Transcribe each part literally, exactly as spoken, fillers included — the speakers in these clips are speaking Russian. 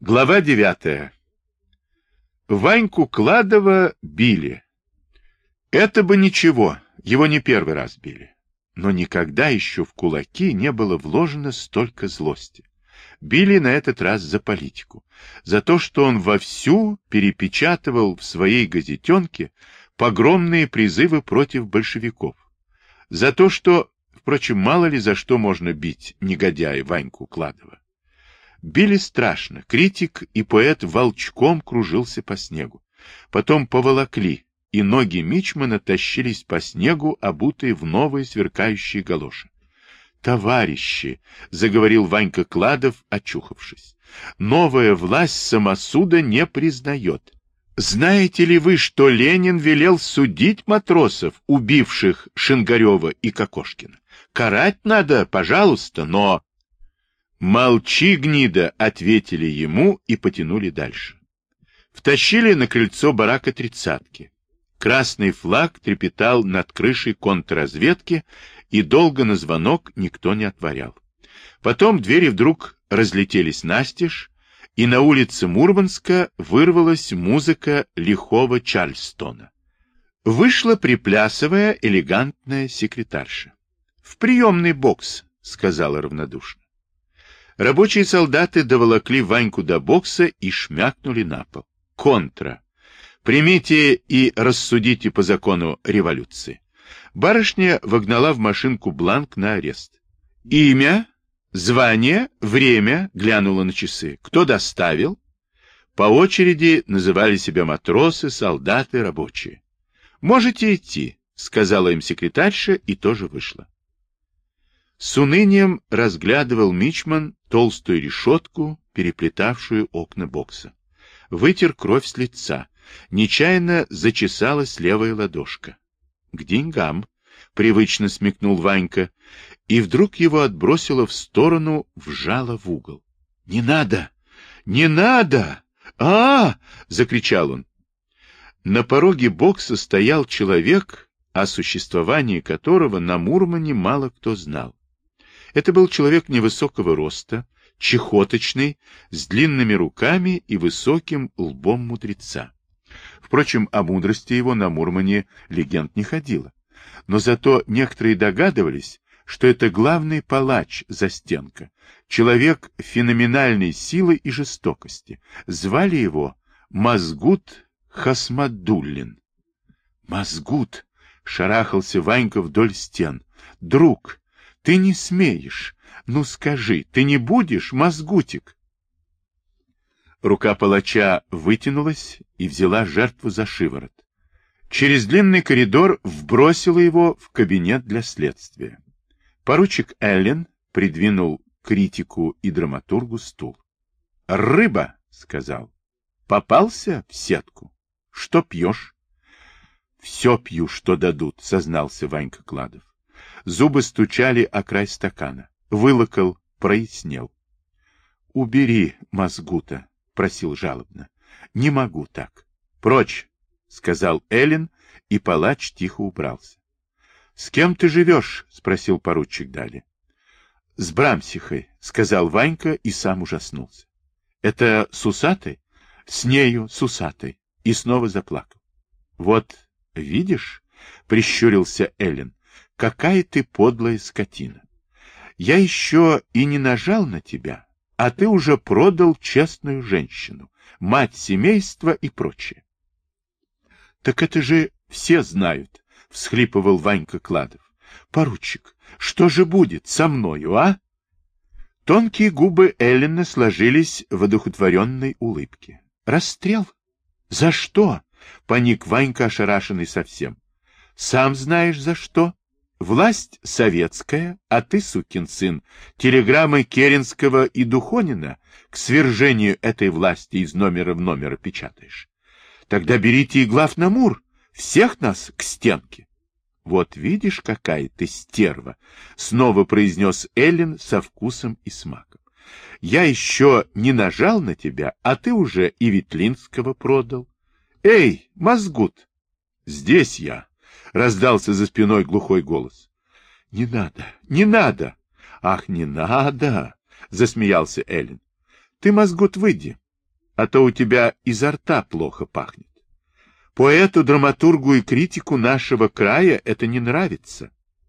Глава девятая. Ваньку Кладова били. Это бы ничего, его не первый раз били. Но никогда еще в кулаки не было вложено столько злости. Били на этот раз за политику, за то, что он вовсю перепечатывал в своей газетенке погромные призывы против большевиков. За то, что, впрочем, мало ли за что можно бить негодяя Ваньку Кладова. Били страшно, критик и поэт волчком кружился по снегу. Потом поволокли, и ноги мичмана тащились по снегу, обутые в новые сверкающие галоши. «Товарищи!» — заговорил Ванька Кладов, очухавшись. «Новая власть самосуда не признает. Знаете ли вы, что Ленин велел судить матросов, убивших Шингарева и Кокошкина? Карать надо, пожалуйста, но...» «Молчи, гнида!» — ответили ему и потянули дальше. Втащили на крыльцо барака тридцатки. Красный флаг трепетал над крышей контрразведки, и долго на звонок никто не отворял. Потом двери вдруг разлетелись настежь, и на улице Мурманска вырвалась музыка лихого Чарльстона. Вышла приплясывая элегантная секретарша. «В приемный бокс», — сказала равнодушно. Рабочие солдаты доволокли Ваньку до бокса и шмякнули на пол. Контра. Примите и рассудите по закону революции. Барышня вогнала в машинку бланк на арест. Имя, звание, время, глянула на часы. Кто доставил? По очереди называли себя матросы, солдаты, рабочие. Можете идти, сказала им секретарша и тоже вышла. С унынием разглядывал мичман толстую решетку, переплетавшую окна бокса. Вытер кровь с лица. Нечаянно зачесалась левая ладошка. — К деньгам, — привычно смекнул Ванька, и вдруг его отбросило в сторону, вжало в угол. — Не надо! Не надо! А-а-а! — закричал он. На пороге бокса стоял человек, о существовании которого на Мурмане мало кто знал. Это был человек невысокого роста, чехоточный, с длинными руками и высоким лбом мудреца. Впрочем, о мудрости его на Мурмане легенд не ходило. Но зато некоторые догадывались, что это главный палач Застенка, человек феноменальной силы и жестокости. Звали его Мазгут Хасмадуллин. «Мазгут!» — шарахался Ванька вдоль стен. «Друг! Ты не смеешь. Ну скажи, ты не будешь, Мазгутик?» Рука палача вытянулась и взяла жертву за шиворот. Через длинный коридор вбросила его в кабинет для следствия. Поручик Эллен придвинул критику и драматургу стул. «Рыба!» — сказал. «Попался в сетку? Что пьешь?» «Все пью, что дадут», — сознался Ванька Кладов. Зубы стучали о край стакана. Вылокал, прояснел. — Убери Мазгута, — просил жалобно. — Не могу так. — Прочь, — сказал Эллен, и палач тихо убрался. — С кем ты живешь? — спросил поручик Дали. — С Брамсихой, — сказал Ванька и сам ужаснулся. — Это с усатой? — С нею, с усатой. И снова заплакал. — Вот, видишь, — прищурился Эллен, — какая ты подлая скотина. Я еще и не нажал на тебя, а ты уже продал честную женщину, мать семейства и прочее. — Так это же все знают, — всхлипывал Ванька Кладов. — Поручик, что же будет со мною, а? Тонкие губы Эллина сложились в одухотворенной улыбке. — Расстрел? За что? — поник Ванька, ошарашенный совсем. — Сам знаешь, за что. Власть советская, а ты, сукин сын, телеграммы Керенского и Духонина к свержению этой власти из номера в номер печатаешь. Тогда берите и глав на Мур, всех нас к стенке. Вот видишь, какая ты стерва, снова произнес Эллен со вкусом и смаком. Я еще не нажал на тебя, а ты уже и Ветлинского продал. Эй, Мазгут! Здесь я. Раздался за спиной глухой голос. — Не надо, не надо! — Ах, не надо! — засмеялся Эллен. — Ты, Мазгут, выйди. а то у тебя изо рта плохо пахнет. Поэту, драматургу и критику нашего края это не нравится.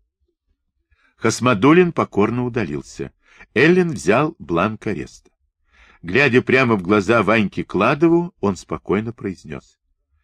Хасмадуллин покорно удалился. Эллин взял бланк ареста. Глядя прямо в глаза Ваньке Кладову, он спокойно произнес.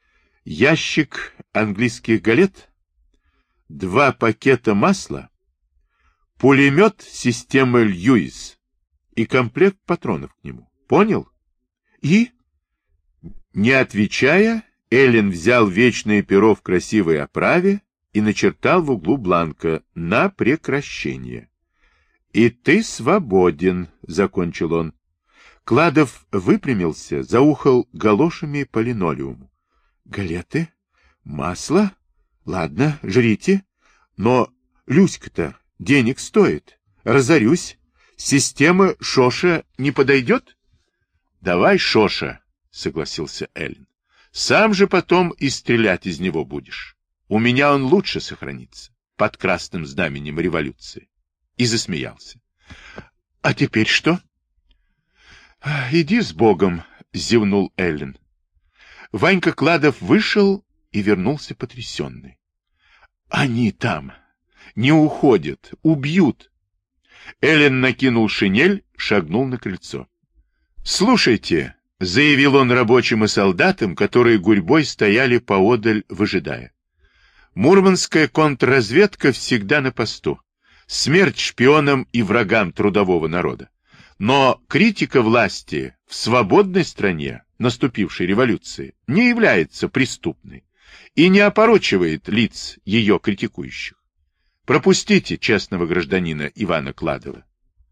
Ящик английских галет, два пакета масла, пулемет системы Льюис и комплект патронов к нему. Понял? И, не отвечая, Эллин взял вечное перо в красивой оправе и начертал в углу бланка «На прекращение». «И ты свободен», — закончил он. Кладов выпрямился, заухал галошами по линолеуму. «Галеты? Масло? Ладно, жрите. Но Люська-то денег стоит. Разорюсь. Система Шоша не подойдет?» «Давай Шоша», — согласился Эллин. «Сам же потом и стрелять из него будешь. У меня он лучше сохранится, под красным знаменем революции». И засмеялся. «А теперь что?» «Иди с Богом», — зевнул Эллин. Ванька Кладов вышел и вернулся потрясенный. «Они там! Не уходят! Убьют!» Эллин накинул шинель, шагнул на крыльцо. «Слушайте», — заявил он рабочим и солдатам, которые гурьбой стояли поодаль, выжидая. «Мурманская контрразведка всегда на посту. Смерть шпионам и врагам трудового народа. Но критика власти в свободной стране, наступившей революции, не является преступной и не опорочивает лиц ее критикующих. Пропустите честного гражданина Ивана Кладова».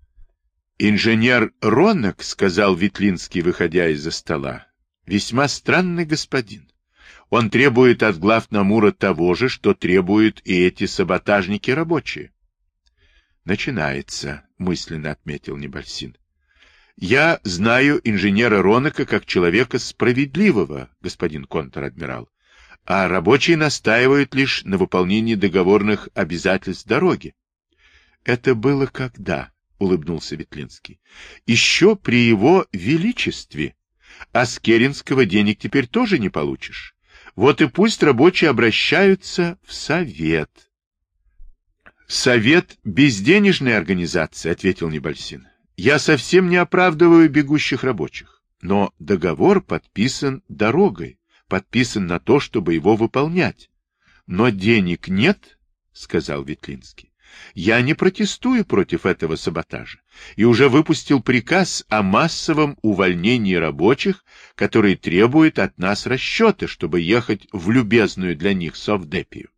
«Инженер Ронок, — сказал Ветлинский, выходя из-за стола, — весьма странный господин. Он требует от глав Намура того же, что требуют и эти саботажники рабочие». «Начинается», — мысленно отметил Небольсин. «Я знаю инженера Ронака как человека справедливого, господин контр-адмирал, а рабочие настаивают лишь на выполнении договорных обязательств дороги». «Это было когда?» — улыбнулся Ветлинский. «Еще при его величестве. А с Керенского денег теперь тоже не получишь. Вот и пусть рабочие обращаются в совет». «Совет — безденежная организация», — ответил Небольсин. «Я совсем не оправдываю бегущих рабочих, но договор подписан дорогой, подписан на то, чтобы его выполнять. Но денег нет», — сказал Ветлинский. «Я не протестую против этого саботажа и уже выпустил приказ о массовом увольнении рабочих, который требует от нас расчеты, чтобы ехать в любезную для них Совдепию».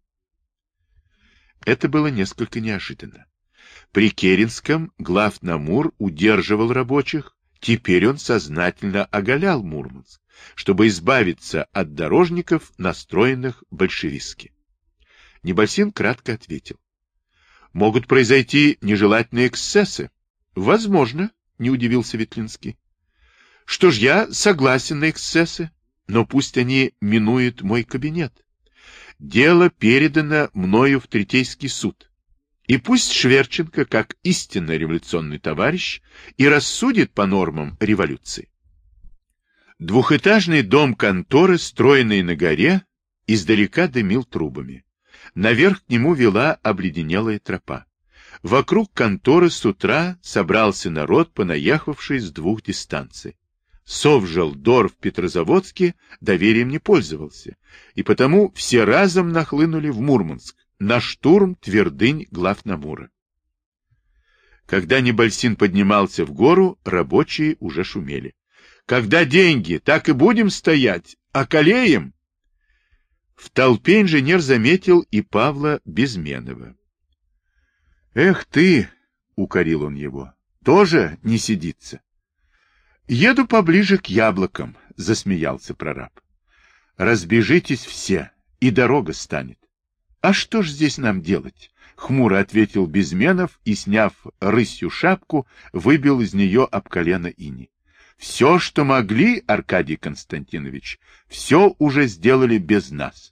Это было несколько неожиданно. При Керенском глав Намур удерживал рабочих, теперь он сознательно оголял Мурманск, чтобы избавиться от дорожников, настроенных большевистски. Небольсин кратко ответил. «Могут произойти нежелательные эксцессы». «Возможно», — не удивился Ветлинский. «Что ж, я согласен на эксцессы, но пусть они минуют мой кабинет. Дело передано мною в Третейский суд. И пусть Шверченко, как истинно революционный товарищ, и рассудит по нормам революции». Двухэтажный дом конторы, стройный на горе, издалека дымил трубами. Наверх к нему вела обледенелая тропа. Вокруг конторы с утра собрался народ, понаехавший с двух дистанций. Совжелдор в Петрозаводске доверием не пользовался, и потому все разом нахлынули в Мурманск, на штурм твердынь глав Намура. Когда Небольсин поднимался в гору, рабочие уже шумели. «Когда деньги, так и будем стоять, околеем!» В толпе инженер заметил и Павла Безменова. «Эх ты!» — укорил он его. «Тоже не сидится?» «Еду поближе к яблокам», — засмеялся прораб. «Разбежитесь все, и дорога станет». «А что ж здесь нам делать?» — хмуро ответил Безменов и, сняв рысью шапку, выбил из нее об колено ини. «Все, что могли, Аркадий Константинович, все уже сделали без нас».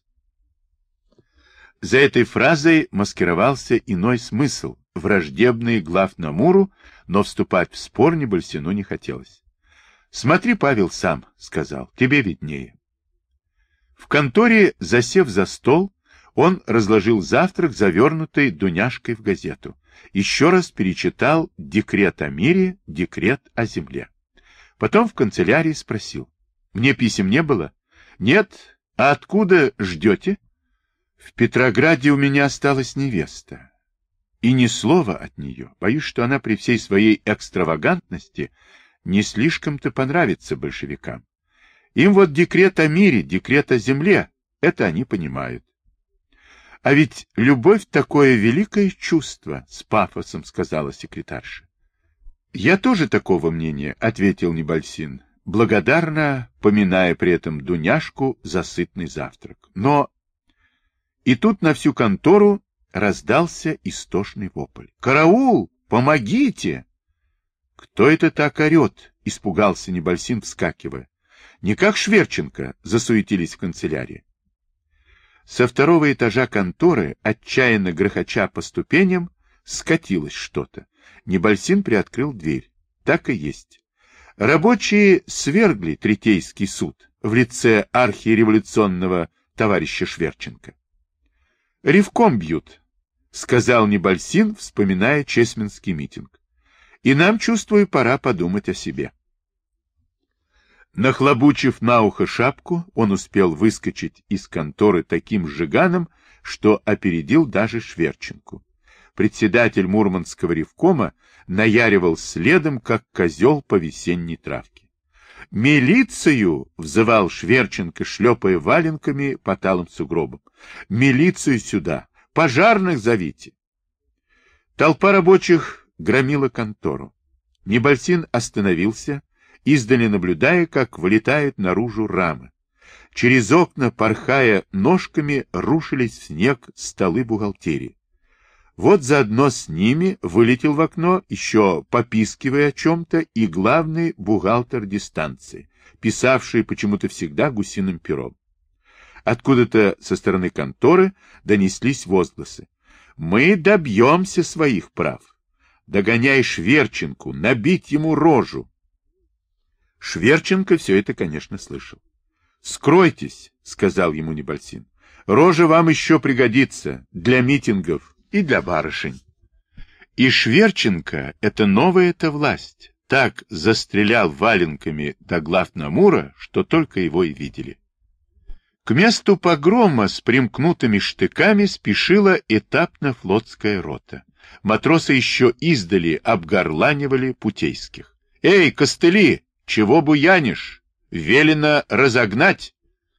За этой фразой маскировался иной смысл, враждебный глав Намуру, но вступать в спор Небольсину не хотелось. Смотри, Павел, сам, — сказал, — тебе виднее. В конторе, засев за стол, он разложил завтрак, завернутый Дуняшкой в газету. Еще раз перечитал декрет о мире, декрет о земле. Потом в канцелярии спросил. Мне писем не было? Нет. А откуда ждете? В Петрограде у меня осталась невеста. И ни слова от нее. Боюсь, что она при всей своей экстравагантности не слишком-то понравится большевикам. Им вот декрет о мире, декрет о земле, это они понимают. А ведь любовь — такое великое чувство, — с пафосом сказала секретарша. Я тоже такого мнения, — ответил Небольсин, благодарно поминая при этом Дуняшку за сытный завтрак. Но и тут на всю контору раздался истошный вопль. «Караул! Помогите!» «Кто это так орет?» — испугался Небольсин, вскакивая. «Не как Шверченко!» — засуетились в канцелярии. Со второго этажа конторы, отчаянно грохоча по ступеням, скатилось что-то. Небольсин приоткрыл дверь. Так и есть. Рабочие свергли Третейский суд в лице архиреволюционного товарища Шверченко. «Ревком бьют», — сказал Небольсин, вспоминая чесменский митинг. «И нам, чувствую, пора подумать о себе». Нахлобучив на ухо шапку, он успел выскочить из конторы таким сжиганом, что опередил даже Шверченку. Председатель Мурманского ревкома наяривал следом, как козел по весенней травке. «Милицию!» — взывал Шверченко, шлепая валенками по талым сугробам. «Милицию сюда! Пожарных зовите!» Толпа рабочих громила контору. Небольсин остановился, издали наблюдая, как вылетают наружу рамы. Через окна, порхая ножками, рушились в снег столы бухгалтерии. Вот заодно с ними вылетел в окно, еще попискивая о чем-то, и главный бухгалтер дистанции, писавший почему-то всегда гусиным пером. Откуда-то со стороны конторы донеслись возгласы. «Мы добьемся своих прав! Догоняй Шверченку, набить ему рожу!» Шверченко все это, конечно, слышал. «Скройтесь», — сказал ему Небольсин. «Рожа вам еще пригодится для митингов и для барышень». И Шверченко — это новая-то власть. Так застрелял валенками до глав Намура, что только его и видели. К месту погрома с примкнутыми штыками спешила этапно-флотская рота. Матросы еще издали обгорланивали путейских. «Эй, костыли! Чего буянишь? Велено разогнать!»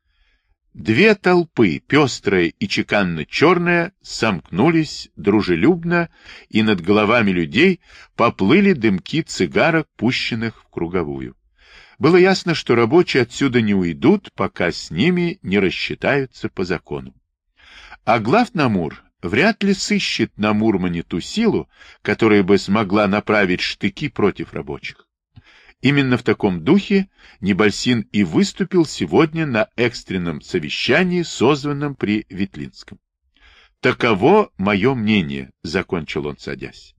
Две толпы, пестрая и чеканно-черная, сомкнулись дружелюбно, и над головами людей поплыли дымки цигарок, пущенных в круговую. Было ясно, что рабочие отсюда не уйдут, пока с ними не рассчитаются по закону. А главнамур вряд ли сыщет на Мурмане ту силу, которая бы смогла направить штыки против рабочих. Именно в таком духе Небольсин и выступил сегодня на экстренном совещании, созванном при Ветлинском. «Таково мое мнение», — закончил он, садясь.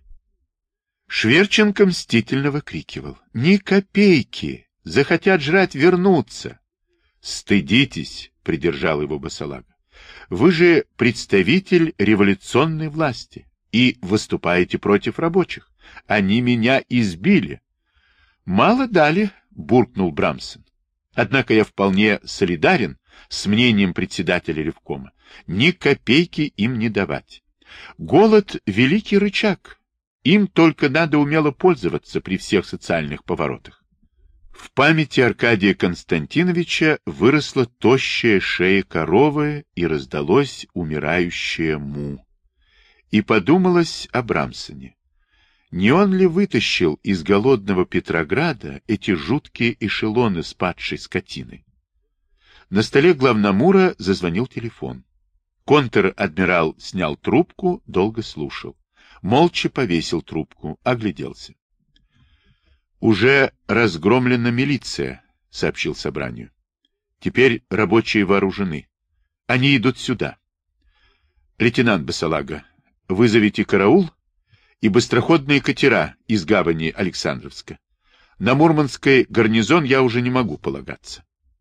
Шверченко мстительно выкрикивал: «Ни копейки! Захотят жрать — вернуться!» «Стыдитесь!» — придержал его Басалага. «Вы же представитель революционной власти и выступаете против рабочих. Они меня избили». «Мало дали», — буркнул Брамсон. «Однако я вполне солидарен с мнением председателя ревкома. Ни копейки им не давать. Голод — великий рычаг. Им только надо умело пользоваться при всех социальных поворотах». В памяти Аркадия Константиновича выросла тощая шея коровы и раздалось умирающее му. И подумалось о Брамсоне. Не он ли вытащил из голодного Петрограда эти жуткие эшелоны с падшей скотиной? На столе главномура зазвонил телефон. Контр-адмирал снял трубку, долго слушал. Молча повесил трубку, огляделся. «Уже разгромлена милиция», — сообщил собранию. «Теперь рабочие вооружены. Они идут сюда. Лейтенант Басалага, вызовите караул и быстроходные катера из гавани Александровска. На Мурманский гарнизон я уже не могу полагаться.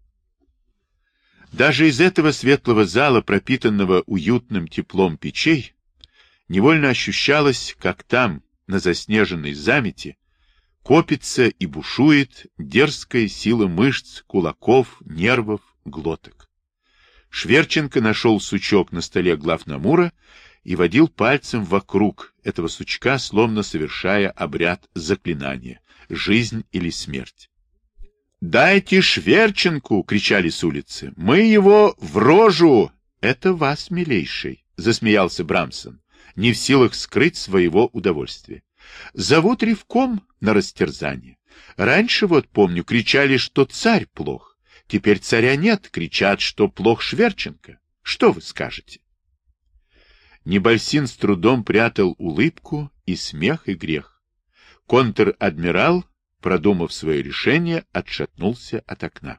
Даже из этого светлого зала, пропитанного уютным теплом печей, невольно ощущалось, как там, на заснеженной замети, копится и бушует дерзкая сила мышц, кулаков, нервов, глоток. Шверченко нашел сучок на столе главномура и водил пальцем вокруг этого сучка, словно совершая обряд заклинания — жизнь или смерть. «Дайте Шверченку!» — кричали с улицы. «Мы его в рожу!» «Это вас, милейший!» — засмеялся Брамсон, не в силах скрыть своего удовольствия. «Зовут Ревком на растерзание. Раньше, вот помню, кричали, что царь плох. Теперь царя нет, кричат, что плох Шверченко. Что вы скажете?» Небольсин с трудом прятал улыбку и смех, и грех. Контр-адмирал, продумав свое решение, отшатнулся от окна.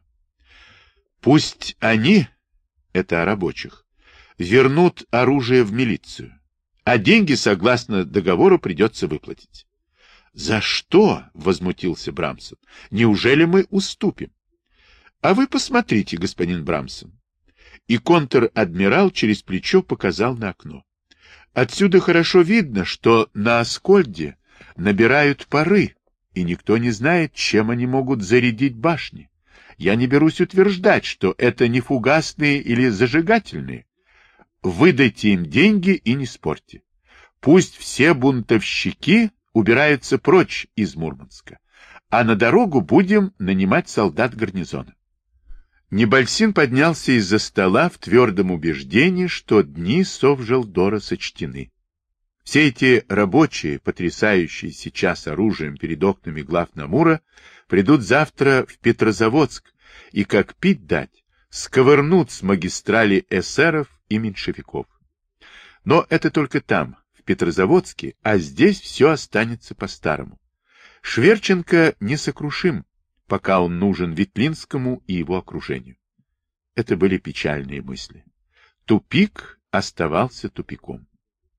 «Пусть они, это о рабочих, вернут оружие в милицию, а деньги, согласно договору, придется выплатить». «За что?» — возмутился Брамсон. «Неужели мы уступим?» «А вы посмотрите, господин Брамсон». И контр-адмирал через плечо показал на окно. «Отсюда хорошо видно, что на Аскольде набирают пары, и никто не знает, чем они могут зарядить башни. Я не берусь утверждать, что это не фугасные или зажигательные. Выдайте им деньги и не спорьте. Пусть все бунтовщики убираются прочь из Мурманска, а на дорогу будем нанимать солдат гарнизона». Небольсин поднялся из-за стола в твердом убеждении, что дни Совжелдора сочтены. Все эти рабочие, потрясающие сейчас оружием перед окнами главномура, придут завтра в Петрозаводск и, как пить дать, сковырнут с магистрали эсеров и меньшевиков. Но это только там, в Петрозаводске, а здесь все останется по-старому. Шверченко несокрушим, пока он нужен Ветлинскому и его окружению. Это были печальные мысли. Тупик оставался тупиком.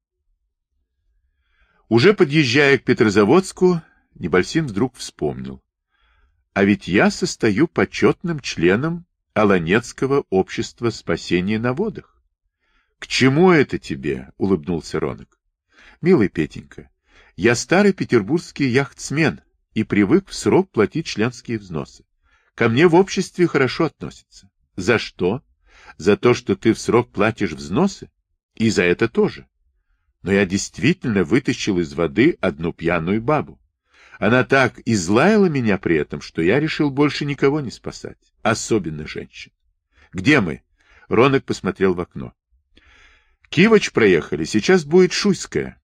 Уже подъезжая к Петрозаводску, Небольсин вдруг вспомнил. А ведь я состою почетным членом Аланецкого общества спасения на водах. — К чему это тебе? — улыбнулся Ронок. — Милый Петенька, я старый петербургский яхтсмен и привык в срок платить членские взносы. Ко мне в обществе хорошо относятся. За что? За то, что ты в срок платишь взносы? И за это тоже. Но я действительно вытащил из воды одну пьяную бабу. Она так излаяла меня при этом, что я решил больше никого не спасать, особенно женщин. Где мы? Ронок посмотрел в окно. Кивоч проехали, сейчас будет Шуйская.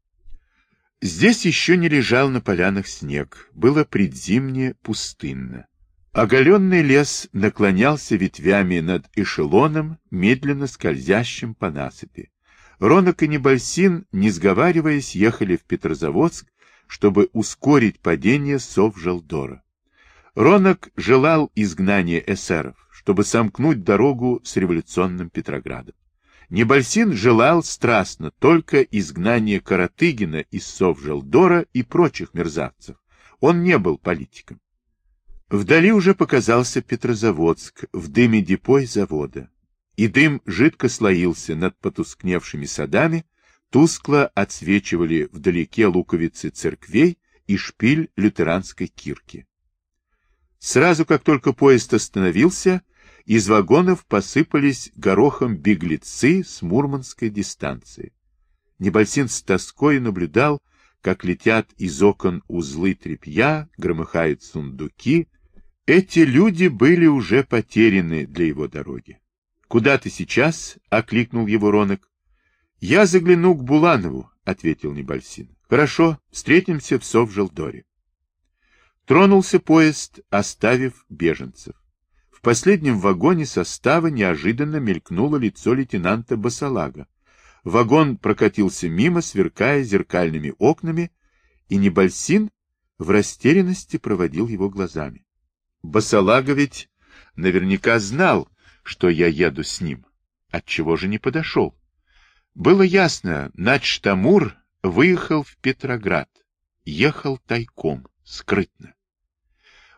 Здесь еще не лежал на полянах снег, было предзимне пустынно. Оголенный лес наклонялся ветвями над эшелоном, медленно скользящим по насыпи. Ронок и Небольсин, не сговариваясь, ехали в Петрозаводск, чтобы ускорить падение Совжелдора. Ронок желал изгнания эсеров, чтобы сомкнуть дорогу с революционным Петроградом. Небольсин желал страстно только изгнания Каратыгина из Совжелдора и прочих мерзавцев. Он не был политиком. Вдали уже показался Петрозаводск в дыме депо и завода. И дым жидко слоился над потускневшими садами, тускло отсвечивали вдалеке луковицы церквей и шпиль лютеранской кирки. Сразу, как только поезд остановился, из вагонов посыпались горохом беглецы с мурманской дистанции. Небольсин с тоской наблюдал, как летят из окон узлы тряпья, громыхают сундуки. Эти люди были уже потеряны для его дороги. — Куда ты сейчас? — окликнул его Ронок. — Я загляну к Буланову, — ответил Небольсин. — Хорошо, встретимся в Совжелдоре. Тронулся поезд, оставив беженцев. В последнем вагоне состава неожиданно мелькнуло лицо лейтенанта Басалага. Вагон прокатился мимо, сверкая зеркальными окнами, и Небольсин в растерянности проводил его глазами. Басалага ведь наверняка знал, что я еду с ним. Отчего же не подошел? Было ясно, начштамур выехал в Петроград. Ехал тайком, скрытно.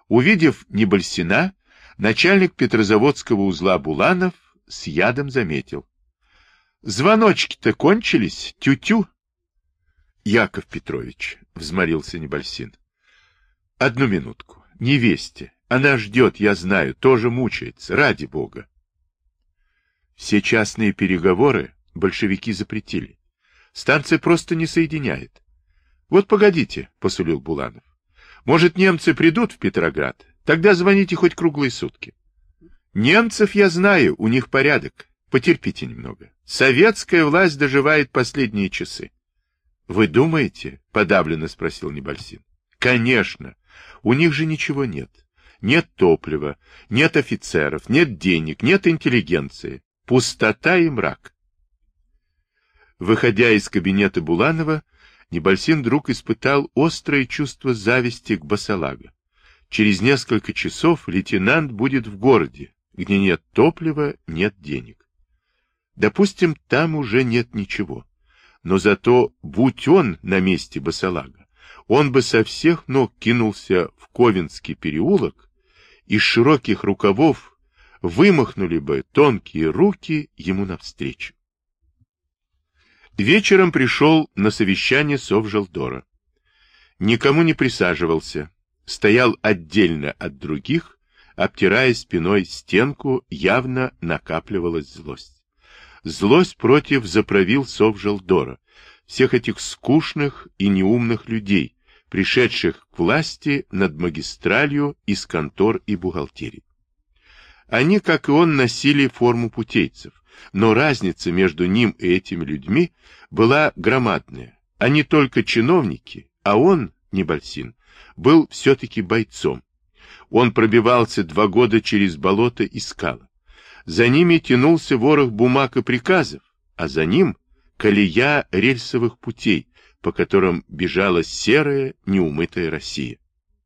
Увидев Небольсина, начальник Петрозаводского узла Буланов с ядом заметил: звоночки-то кончились, тю-тю. Яков Петрович, — взмолился Небольсин, — одну минутку, невесте, она ждет, я знаю, тоже мучается, ради бога. Все частные переговоры большевики запретили. Станция просто не соединяет. Вот погодите, — посулил Буланов. Может, немцы придут в Петроград? Тогда звоните хоть круглые сутки. Немцев я знаю, у них порядок. Потерпите немного. Советская власть доживает последние часы. — Вы думаете? — подавленно спросил Небольсин. — Конечно. У них же ничего нет. Нет топлива, нет офицеров, нет денег, нет интеллигенции. Пустота и мрак. Выходя из кабинета Буланова, Небольсин вдруг испытал острое чувство зависти к Басалага. Через несколько часов лейтенант будет в городе, где нет топлива, нет денег. Допустим, там уже нет ничего. Но зато, будь он на месте Басалага, он бы со всех ног кинулся в Ковенский переулок, из широких рукавов вымахнули бы тонкие руки ему навстречу. Вечером пришел на совещание Совжелдора. Никому не присаживался, стоял отдельно от других, обтирая спиной стенку, явно накапливалась злость. Злость против заправил Совжелдора, всех этих скучных и неумных людей, пришедших к власти над магистралью из контор и бухгалтерий. Они, как и он, носили форму путейцев, но разница между ним и этими людьми была громадная. Они только чиновники, а он, Небольсин, был все-таки бойцом. Он пробивался два года через болото и скалы. За ними тянулся ворох бумаг и приказов, а за ним колея рельсовых путей, по которым бежала серая, неумытая Россия.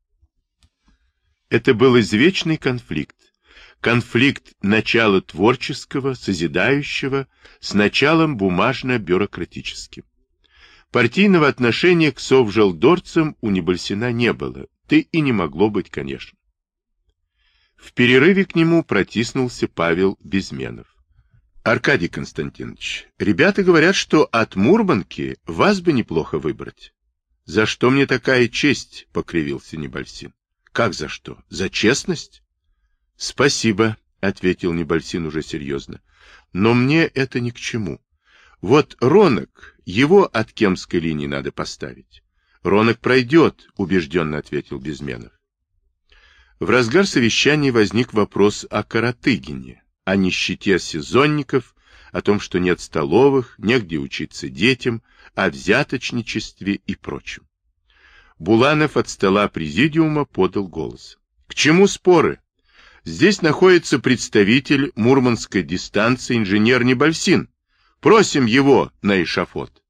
Это был извечный конфликт. Конфликт начала творческого, созидающего, с началом бумажно-бюрократическим. Партийного отношения к совжелдорцам у Небольсина не было, да и не могло быть, конечно. В перерыве к нему протиснулся Павел Безменов. — Аркадий Константинович, ребята говорят, что от Мурманки вас бы неплохо выбрать. — За что мне такая честь? — покривился Небольсин. — Как за что? За честность? — Спасибо, — ответил Небольсин уже серьезно. — Но мне это ни к чему. Вот Ронок, его от Кемской линии надо поставить. — Ронок пройдет, — убежденно ответил Безменов. В разгар совещания возник вопрос о Каратыгине, о нищете сезонников, о том, что нет столовых, негде учиться детям, о взяточничестве и прочем. Буланов от стола президиума подал голос. — К чему споры? Здесь находится представитель мурманской дистанции инженер Небольсин. Просим его на эшафот.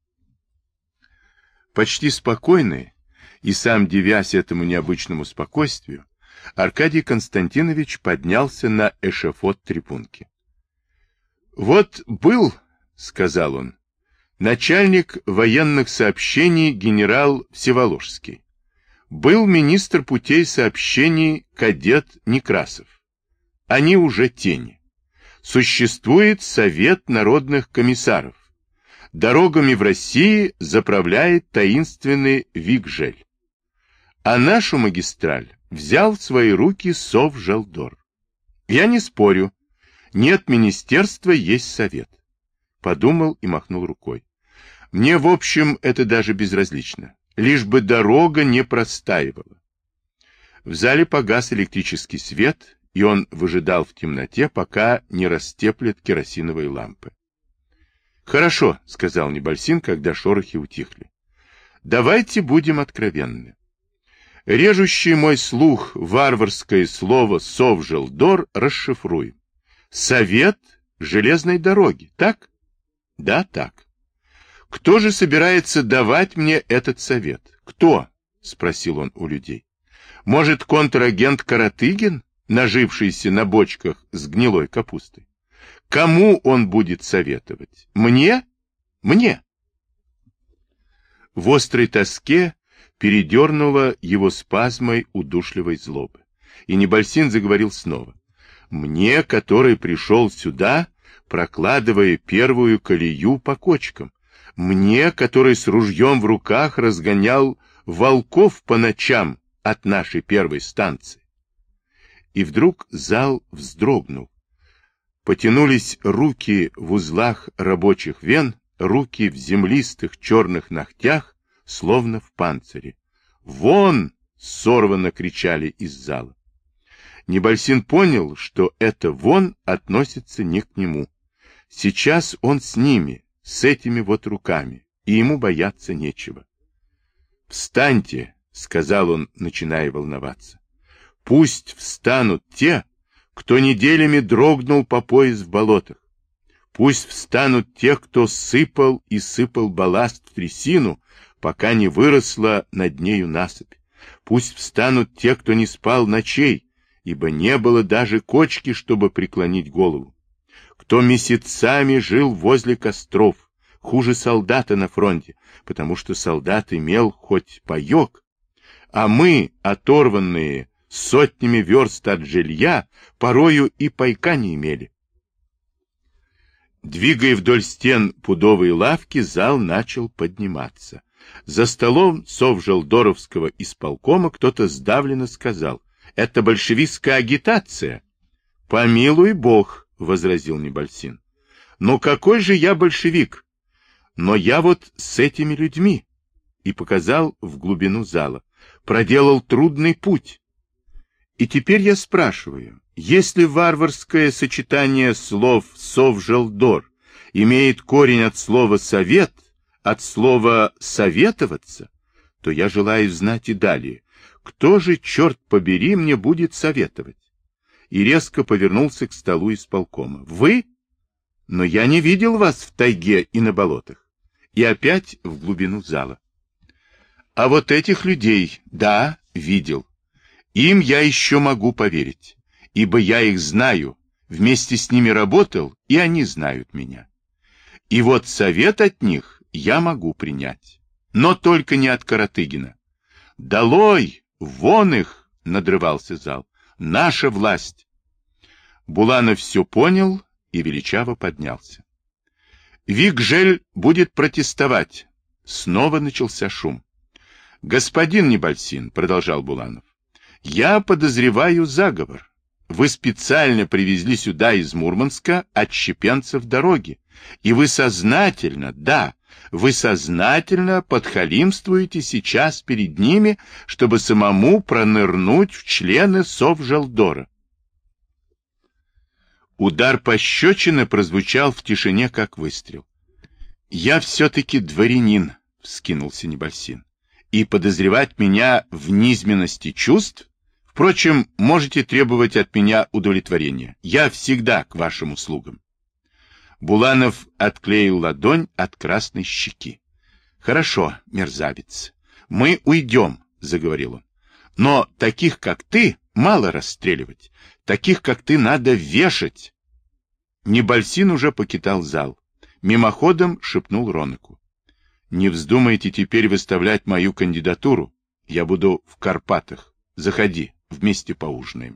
Почти спокойный, и сам дивясь этому необычному спокойствию, Аркадий Константинович поднялся на эшафот трибунки. — Вот был, — сказал он, — начальник военных сообщений генерал Всеволожский. Был министр путей сообщений кадет Некрасов. Они уже тени. Существует Совет народных комиссаров. Дорогами в России заправляет таинственный Вигжель. А нашу магистраль взял в свои руки Совжелдор. Я не спорю. Нет министерства, есть совет. Подумал и махнул рукой. Мне, в общем, это даже безразлично. Лишь бы дорога не простаивала. В зале погас электрический свет, и он выжидал в темноте, пока не растеплят керосиновые лампы. «Хорошо», — сказал Небольсин, когда шорохи утихли. «Давайте будем откровенны. Режущий мой слух варварское слово «совжелдор» расшифруем. Совет железной дороги, так? Да, так. Кто же собирается давать мне этот совет? Кто? — спросил он у людей. Может, контрагент Каратыгин, нажившийся на бочках с гнилой капустой? Кому он будет советовать? Мне? Мне. В острой тоске передернуло его спазмой удушливой злобы. и Небольсин заговорил снова. Мне, который пришел сюда, прокладывая первую колею по кочкам. Мне, который с ружьем в руках разгонял волков по ночам от нашей первой станции. И вдруг зал вздрогнул. Потянулись руки в узлах рабочих вен, руки в землистых черных ногтях, словно в панцире. «Вон!» — сорвано кричали из зала. Небольсин понял, что это «вон» относится не к нему. Сейчас он с ними, с этими вот руками, и ему бояться нечего. «Встаньте!» — сказал он, начиная волноваться. «Пусть встанут те, кто неделями дрогнул по пояс в болотах. Пусть встанут те, кто сыпал и сыпал балласт в трясину, пока не выросла над нею насыпь. Пусть встанут те, кто не спал ночей, ибо не было даже кочки, чтобы преклонить голову. Кто месяцами жил возле костров, хуже солдата на фронте, потому что солдат имел хоть паек, а мы, оторванные сотнями верст от жилья, порою и пайка не имели. Двигая вдоль стен пудовые лавки, зал начал подниматься. За столом Совжелдоровского исполкома кто-то сдавленно сказал: «Это большевистская агитация». «Помилуй Бог», — возразил Небольсин. «Но какой же я большевик? Но я вот с этими людьми», — и показал в глубину зала, «проделал трудный путь. И теперь я спрашиваю, если варварское сочетание слов «совжелдор» имеет корень от слова «совет», от слова «советоваться», то я желаю знать и далее, кто же, черт побери, мне будет советовать? И резко повернулся к столу исполкома. Вы? Но я не видел вас в тайге и на болотах. И опять в глубину зала. А вот этих людей, да, видел. Им я еще могу поверить, ибо я их знаю, вместе с ними работал, и они знают меня. И вот совет от них я могу принять, но только не от Каратыгина. «Долой! Вон их!» — надрывался зал. «Наша власть!» Буланов все понял и величаво поднялся. «Вигжель будет протестовать!» Снова начался шум. «Господин Небольсин», — продолжал Буланов, — «я подозреваю заговор. Вы специально привезли сюда из Мурманска отщепенцев дороги, и вы сознательно, да, вы сознательно подхалимствуете сейчас перед ними, чтобы самому пронырнуть в члены Совжелдора». Удар пощечины прозвучал в тишине, как выстрел. «Я все-таки дворянин», — вскинулся Небольсин, — «и подозревать меня в низменности чувств? Впрочем, можете требовать от меня удовлетворения. Я всегда к вашим услугам». Буланов отклеил ладонь от красной щеки. «Хорошо, мерзавец, мы уйдем», — заговорил он. «Но таких, как ты, мало расстреливать. Таких, как ты, надо вешать». Небольсин уже покидал зал. Мимоходом шепнул Роныку: «Не вздумайте теперь выставлять мою кандидатуру. Я буду в Карпатах. Заходи, вместе поужинаем».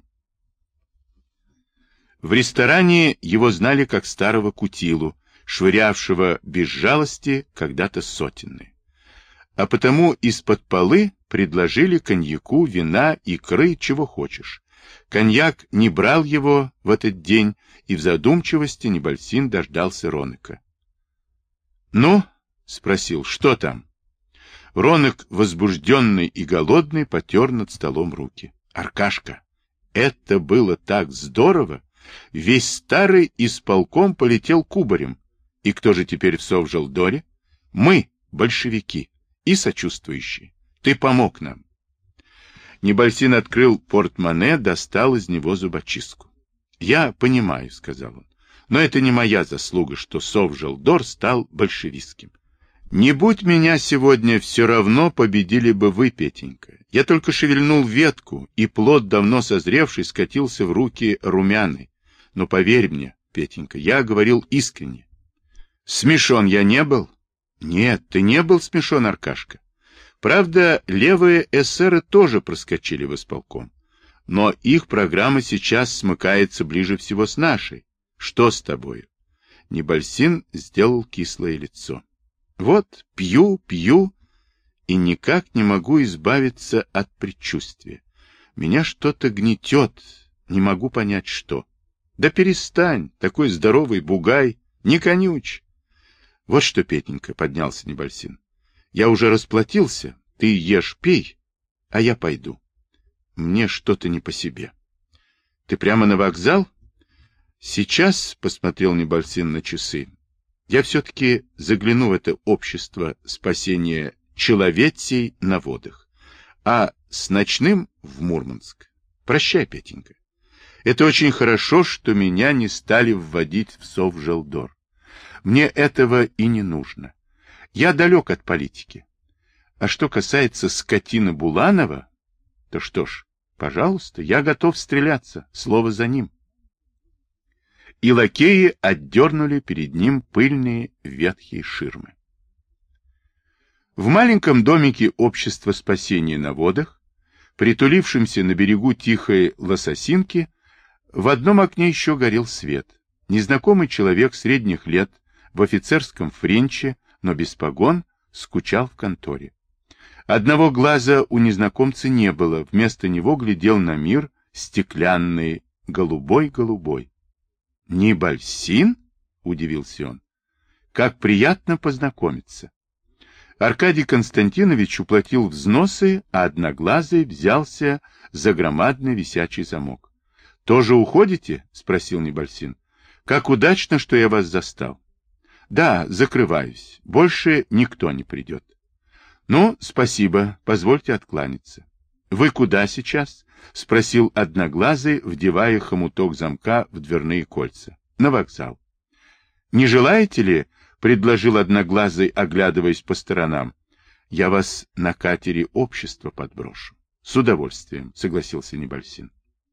В ресторане его знали как старого кутилу, швырявшего без жалости когда-то сотенные. А потому из-под полы предложили коньяку, вина, икры, чего хочешь. Коньяк не брал его в этот день, и в задумчивости Небольсин дождался Роныка. «Ну?» — спросил, «что там?» Ронок, возбужденный и голодный, потер над столом руки. «Аркашка, это было так здорово! Весь старый исполком полетел кубарем. И кто же теперь в Совжелдоре? Мы, большевики, и сочувствующие. Ты помог нам». Небольсин открыл портмоне, достал из него зубочистку. «Я понимаю», — сказал он, — «но это не моя заслуга, что Совжелдор стал большевистским. Не будь меня сегодня, все равно победили бы вы, Петенька. Я только шевельнул ветку, и плод, давно созревший, скатился в руки румяный. Но поверь мне, Петенька, я говорил искренне. Смешон я не был? Нет, ты не был смешон, Аркашка. Правда, левые эсеры тоже проскочили в исполком. Но их программа сейчас смыкается ближе всего с нашей. Что с тобою? Небольсин сделал кислое лицо. Вот, пью, пью, и никак не могу избавиться от предчувствия. Меня что-то гнетет, не могу понять, что. Да перестань, такой здоровый бугай, не конючь. Вот что, Петенька, поднялся Небольсин. Я уже расплатился, ты ешь, пей, а я пойду. Мне что-то не по себе. Ты прямо на вокзал? Сейчас, посмотрел Небольсин на часы, я все-таки загляну в это общество спасения человецей на водах, а с ночным в Мурманск. Прощай, Петенька. Это очень хорошо, что меня не стали вводить в Совжелдор. Мне этого и не нужно. Я далек от политики. А что касается скотины Буланова, то что ж, пожалуйста, я готов стреляться, слово за ним. И лакеи отдернули перед ним пыльные ветхие ширмы. В маленьком домике общества спасения на водах, притулившемся на берегу тихой Лососинки, в одном окне еще горел свет. Незнакомый человек средних лет в офицерском френче, но без погон, скучал в конторе. Одного глаза у незнакомца не было, вместо него глядел на мир стеклянный, голубой-голубой. — Небольсин? — удивился он. — Как приятно познакомиться. Аркадий Константинович уплатил взносы, а Одноглазый взялся за громадный висячий замок. — Тоже уходите? — спросил Небольсин. — Как удачно, что я вас застал. — Да, закрываюсь. Больше никто не придет. — Ну, спасибо, позвольте откланяться. — Вы куда сейчас? — спросил Одноглазый, вдевая хомуток замка в дверные кольца. — На вокзал. — Не желаете ли? — предложил Одноглазый, оглядываясь по сторонам. — Я вас на катере общества подброшу. — С удовольствием, — согласился Небольсин.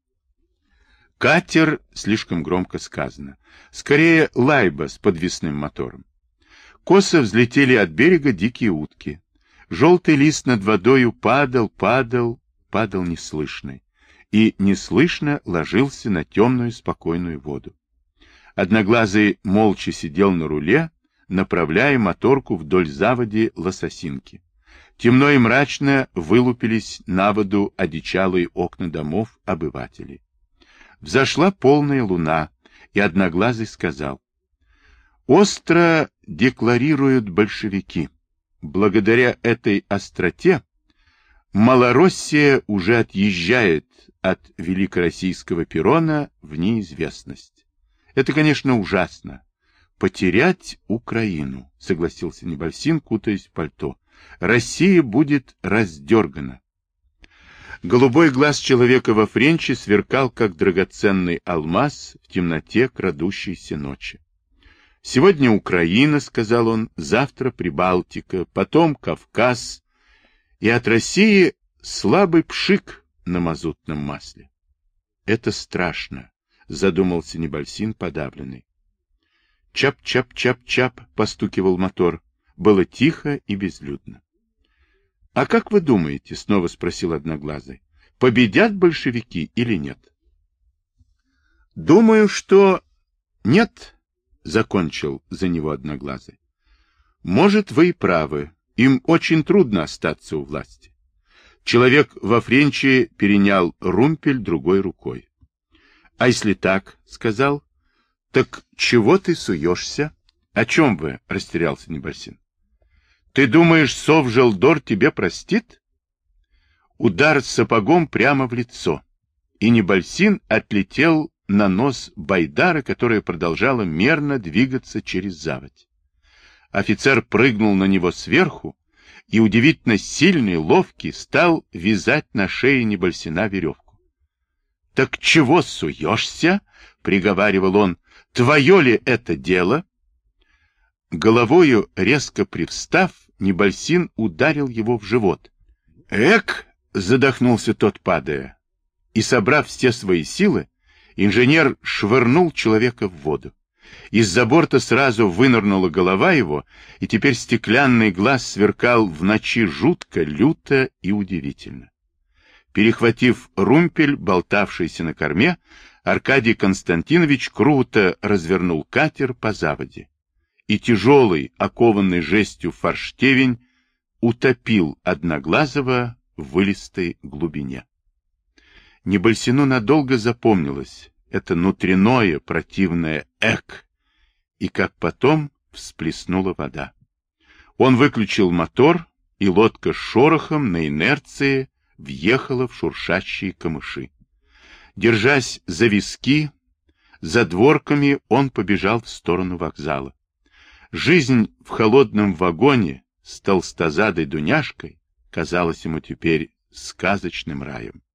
Катер слишком громко сказано. Скорее лайба с подвесным мотором. Косо взлетели от берега дикие утки. Желтый лист над водою падал, падал, падал неслышный. И неслышно ложился на темную спокойную воду. Одноглазый молча сидел на руле, направляя моторку вдоль заводи Лососинки. Темно и мрачно вылупились на воду одичалые окна домов обывателей. Взошла полная луна, и Одноглазый сказал: «Остро декларируют большевики. Благодаря этой остроте Малороссия уже отъезжает от великороссийского перрона в неизвестность. Это, конечно, ужасно. Потерять Украину, — согласился Небольсин, кутаясь в пальто. Россия будет раздергана». Голубой глаз человека во френче сверкал, как драгоценный алмаз в темноте крадущейся ночи. «Сегодня Украина, — сказал он, — завтра Прибалтика, потом Кавказ, и от России слабый пшик на мазутном масле». «Это страшно», — задумался Небольсин, подавленный. Чап-чап-чап-чап постукивал мотор. Было тихо и безлюдно. — А как вы думаете, — снова спросил Одноглазый, — победят большевики или нет? — Думаю, что нет, — закончил за него Одноглазый. — Может, вы и правы. Им очень трудно остаться у власти. Человек во френче перенял румпель другой рукой. — А если так, — сказал, — так чего ты суешься? — О чем вы? — растерялся Небольсин. Ты думаешь, Совжелдор тебе простит? Удар сапогом прямо в лицо, и Небольсин отлетел на нос Байдара, которая продолжала мерно двигаться через заводь. Офицер прыгнул на него сверху и, удивительно сильный, ловкий, стал вязать на шее Небольсина веревку. — Так чего суешься? — приговаривал он. — Твое ли это дело? Головою резко привстав, Небольсин ударил его в живот. «Эк!» — задохнулся тот, падая. И, собрав все свои силы, инженер швырнул человека в воду. Из-за борта сразу вынырнула голова его, и теперь стеклянный глаз сверкал в ночи жутко, люто и удивительно. Перехватив румпель, болтавшийся на корме, Аркадий Константинович круто развернул катер по заводе, и тяжелый, окованный жестью форштевень утопил Одноглазого в вылистой глубине. Небольсину надолго запомнилось это внутреннее противное «эк», и как потом всплеснула вода. Он выключил мотор, и лодка с шорохом на инерции въехала в шуршащие камыши. Держась за виски, за дворками он побежал в сторону вокзала. Жизнь в холодном вагоне с толстозадой Дуняшкой казалась ему теперь сказочным раем.